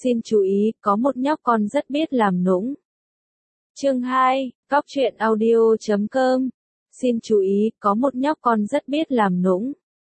Xin chú ý, có một nhóc con rất biết làm nũng. Chương 2, Cóc truyện audio.com. Xin chú ý, có một nhóc con rất biết làm nũng.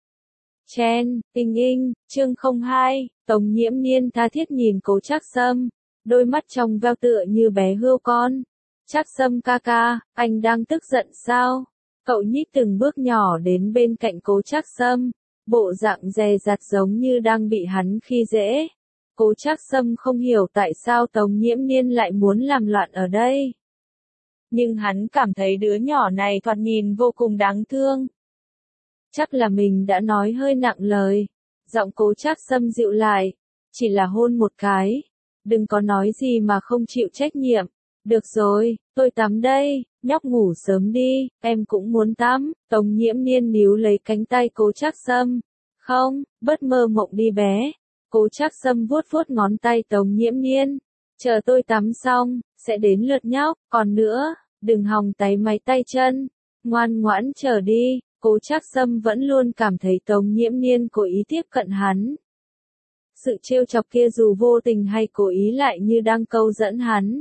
Chen, chương 02, Tống Nhiễm Niên tha thiết nhìn Cố Trác Sâm, đôi mắt trong veo tựa như bé hươu con. Trác Sâm ca ca, anh đang tức giận sao? Cậu nhích từng bước nhỏ đến bên cạnh Cố Trác Sâm, bộ dạng dè dặt giống như đang bị hắn khi dễ. Cố Trác Sâm không hiểu tại sao Tống Nhiễm Niên lại muốn làm loạn ở đây. Nhưng hắn cảm thấy đứa nhỏ này thoạt nhìn vô cùng đáng thương. Chắc là mình đã nói hơi nặng lời. Giọng Cố Trác Sâm dịu lại. Chỉ là hôn một cái. Đừng có nói gì mà không chịu trách nhiệm. Được rồi, tôi tắm đây, nhóc ngủ sớm đi, em cũng muốn tắm. Tống Nhiễm Niên níu lấy cánh tay Cố Trác Sâm. Không, bớt mơ mộng đi bé. Cố Trác Sâm vuốt vuốt ngón tay Tống Nhiễm Niên. Chờ tôi tắm xong, sẽ đến lượt nhóc, còn nữa, đừng hòng táy máy tay chân. Ngoan ngoãn chờ đi. Cố Trác Sâm vẫn luôn cảm thấy Tống Nhiễm Niên cố ý tiếp cận hắn. Sự trêu chọc kia dù vô tình hay cố ý lại như đang câu dẫn hắn.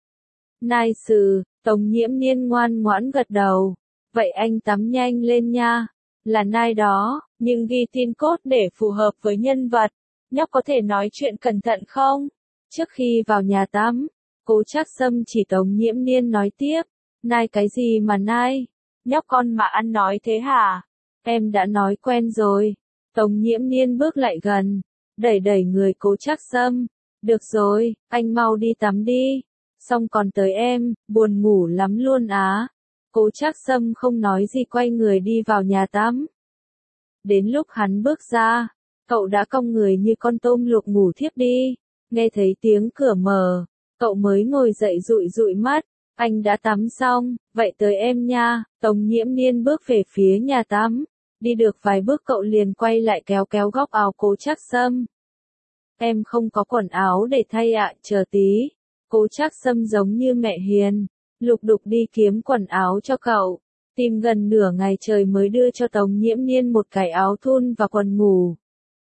Nice, Tống Nhiễm Niên ngoan ngoãn gật đầu. Vậy anh tắm nhanh lên nha. Là nice đó, nhưng ghi tin code để phù hợp với nhân vật. Nhóc có thể nói chuyện cẩn thận không? Trước khi vào nhà tắm, Cố Trác Sâm chỉ Tống Nhiễm Niên nói tiếp. Nice cái gì mà nice? Nhóc con mà ăn nói thế hả? Em đã nói quen rồi. Tống Nhiễm Niên bước lại gần, đẩy đẩy người Cố Trác Sâm. Được rồi, anh mau đi tắm đi. Xong còn tới em, buồn ngủ lắm luôn á. Cố Trác Sâm không nói gì quay người đi vào nhà tắm. Đến lúc hắn bước ra, cậu đã cong người như con tôm luộc ngủ thiếp đi. Nghe thấy tiếng cửa mở, cậu mới ngồi dậy dụi dụi mắt. Anh đã tắm xong, vậy tới em nha. Tống Nhiễm Niên bước về phía nhà tắm. Đi được vài bước cậu liền quay lại kéo kéo góc áo Cố Trác Sâm. Em không có quần áo để thay ạ, chờ tí. Cố Trác Sâm giống như mẹ hiền, lục đục đi kiếm quần áo cho cậu. Tìm gần nửa ngày trời mới đưa cho Tống Nhiễm Niên một cái áo thun và quần ngủ.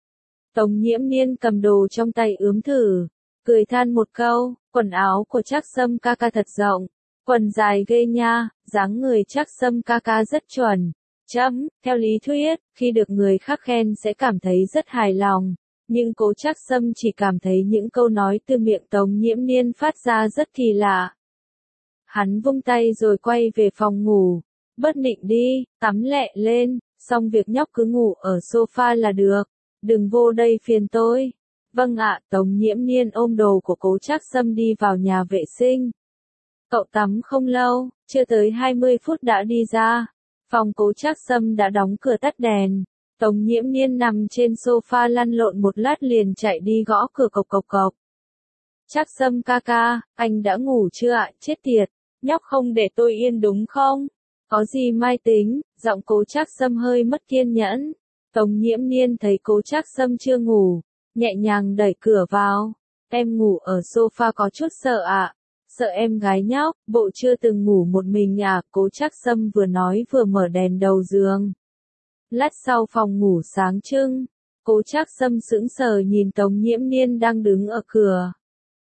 Tống Nhiễm Niên cầm đồ trong tay ướm thử, cười than một câu, quần áo của Trác Sâm ca ca thật rộng. Quần dài ghê nha, dáng người Trác Sâm ca ca rất chuẩn. Theo lý thuyết, khi được người khác khen sẽ cảm thấy rất hài lòng. Nhưng Cố Trác Sâm chỉ cảm thấy những câu nói từ miệng Tống Nhiễm Niên phát ra rất kỳ lạ. Hắn vung tay rồi quay về phòng ngủ. Bất nịnh đi, tắm lẹ lên, xong việc nhóc cứ ngủ ở sofa là được. Đừng vô đây phiền tôi. Vâng ạ, Tống Nhiễm Niên ôm đồ của Cố Trác Sâm đi vào nhà vệ sinh. Cậu tắm không lâu, chưa tới 20 phút đã đi ra. Phòng Cố Trác Sâm đã đóng cửa tắt đèn. Tống Nhiễm Niên nằm trên sofa lăn lộn một lát liền chạy đi gõ cửa cộc cộc cộc. Trác Sâm ca ca, anh đã ngủ chưa ạ? Chết tiệt, nhóc không để tôi yên đúng không? Có gì mai tính, giọng Cố Trác Sâm hơi mất kiên nhẫn. Tống Nhiễm Niên thấy Cố Trác Sâm chưa ngủ, nhẹ nhàng đẩy cửa vào. Em ngủ ở sofa có chút sợ ạ. Sợ em gái nhóc, bộ chưa từng ngủ một mình à? Cố Trác Sâm vừa nói vừa mở đèn đầu giường. Lát sau phòng ngủ sáng trưng, Cố Trác Sâm sững sờ nhìn Tống Nhiễm Niên đang đứng ở cửa.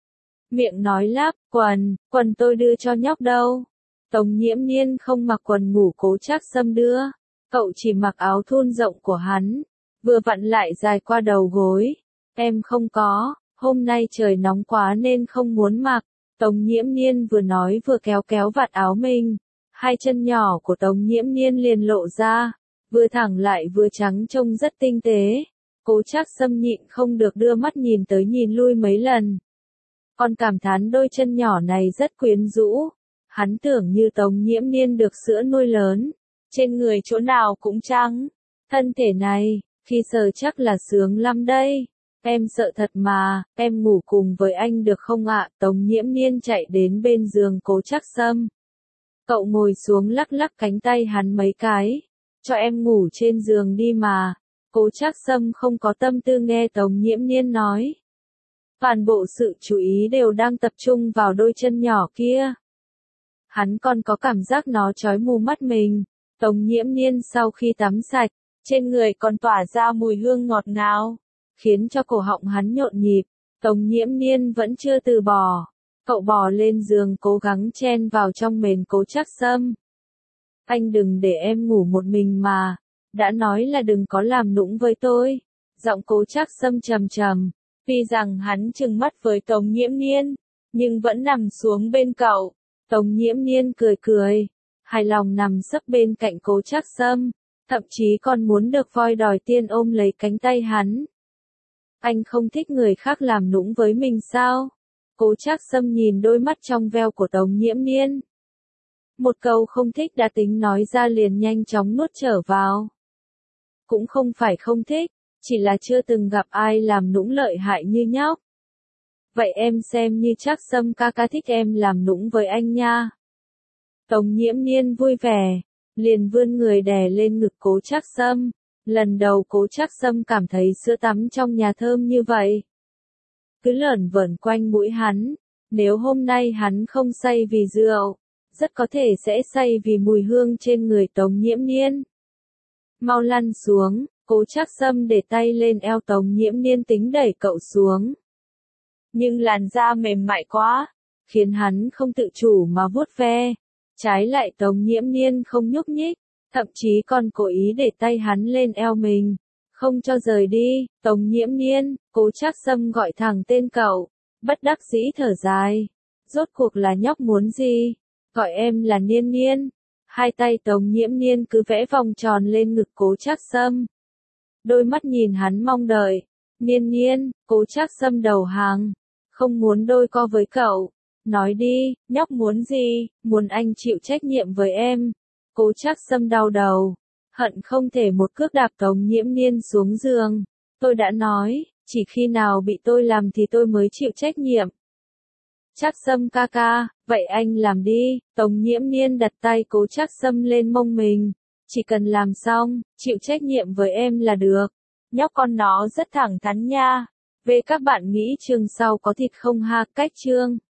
Miệng nói lắp, quần tôi đưa cho nhóc đâu. Tống Nhiễm Niên không mặc quần ngủ Cố Trác Sâm đưa, cậu chỉ mặc áo thun rộng của hắn, vừa vặn lại dài qua đầu gối. Em không có, hôm nay trời nóng quá nên không muốn mặc. Tống Nhiễm Niên vừa nói vừa kéo kéo vạt áo mình, hai chân nhỏ của Tống Nhiễm Niên liền lộ ra, vừa thẳng lại vừa trắng trông rất tinh tế. Cố Trác Sâm nhịn không được đưa mắt nhìn tới nhìn lui mấy lần. Còn cảm thán đôi chân nhỏ này rất quyến rũ. Hắn tưởng như Tống Nhiễm Niên được sữa nuôi lớn, trên người chỗ nào cũng trắng. Thân thể này, khi sờ chắc là sướng lắm đây. Em sợ thật mà, em ngủ cùng với anh được không ạ? Tống Nhiễm Niên chạy đến bên giường Cố Trác Sâm. Cậu ngồi xuống lắc lắc cánh tay hắn mấy cái. Cho em ngủ trên giường đi mà. Cố Trác Sâm không có tâm tư nghe Tống Nhiễm Niên nói. Toàn bộ sự chú ý đều đang tập trung vào đôi chân nhỏ kia. Hắn còn có cảm giác nó chói mù mắt mình. Tống Nhiễm Niên sau khi tắm sạch, trên người còn tỏa ra mùi hương ngọt ngào, khiến cho cổ họng hắn nhộn nhịp. Tống Nhiễm Niên vẫn chưa từ bỏ. Cậu bò lên giường cố gắng chen vào trong mền Cố Trác Sâm. Anh đừng để em ngủ một mình mà. Đã nói là đừng có làm nũng với tôi. Giọng Cố Trác Sâm trầm trầm. Tuy rằng hắn trừng mắt với Tống Nhiễm Niên, nhưng vẫn nằm xuống bên cậu. Tống Nhiễm Niên cười cười, hài lòng nằm sấp bên cạnh Cố Trác Sâm, thậm chí còn muốn được voi đòi tiên ôm lấy cánh tay hắn. Anh không thích người khác làm nũng với mình sao? Cố Trác Sâm nhìn đôi mắt trong veo của Tống Nhiễm Niên. Một câu không thích đã tính nói ra liền nhanh chóng nuốt trở vào. Cũng không phải không thích, chỉ là chưa từng gặp ai làm nũng lợi hại như nhóc. Vậy em xem như Trác Sâm ca ca thích em làm nũng với anh nha. Tống Nhiễm Niên vui vẻ, liền vươn người đè lên ngực Cố Trác Sâm. Lần đầu Cố Trác Sâm cảm thấy sữa tắm trong nhà thơm như vậy. Cứ lởn vởn quanh mũi hắn, nếu hôm nay hắn không say vì rượu, rất có thể sẽ say vì mùi hương trên người Tống Nhiễm Niên. Mau lăn xuống, Cố Trác Sâm để tay lên eo Tống Nhiễm Niên tính đẩy cậu xuống. Nhưng làn da mềm mại quá, khiến hắn không tự chủ mà vuốt ve. Trái lại Tống Nhiễm Niên không nhúc nhích, thậm chí còn cố ý để tay hắn lên eo mình, không cho rời đi. Tống Nhiễm Niên, Cố Trác Sâm gọi thẳng tên cậu, bất đắc dĩ thở dài. Rốt cuộc là nhóc muốn gì? Gọi em là Niên Niên. Hai tay Tống Nhiễm Niên cứ vẽ vòng tròn lên ngực Cố Trác Sâm. Đôi mắt nhìn hắn mong đợi. Niên Niên, Cố Trác Sâm đầu hàng. Không muốn đôi co với cậu. Nói đi, nhóc muốn gì? Muốn anh chịu trách nhiệm với em. Cố Trác Sâm đau đầu. Hận không thể một cước đạp Tống Nhiễm Niên xuống giường. Tôi đã nói, chỉ khi nào bị tôi làm thì tôi mới chịu trách nhiệm. Trác Sâm ca ca, vậy anh làm đi. Tống Nhiễm Niên đặt tay Cố Trác Sâm lên mông mình. Chỉ cần làm xong, chịu trách nhiệm với em là được. Nhóc con nó rất thẳng thắn nha. Về các bạn nghĩ chương sau có thịt không ha? Cách chương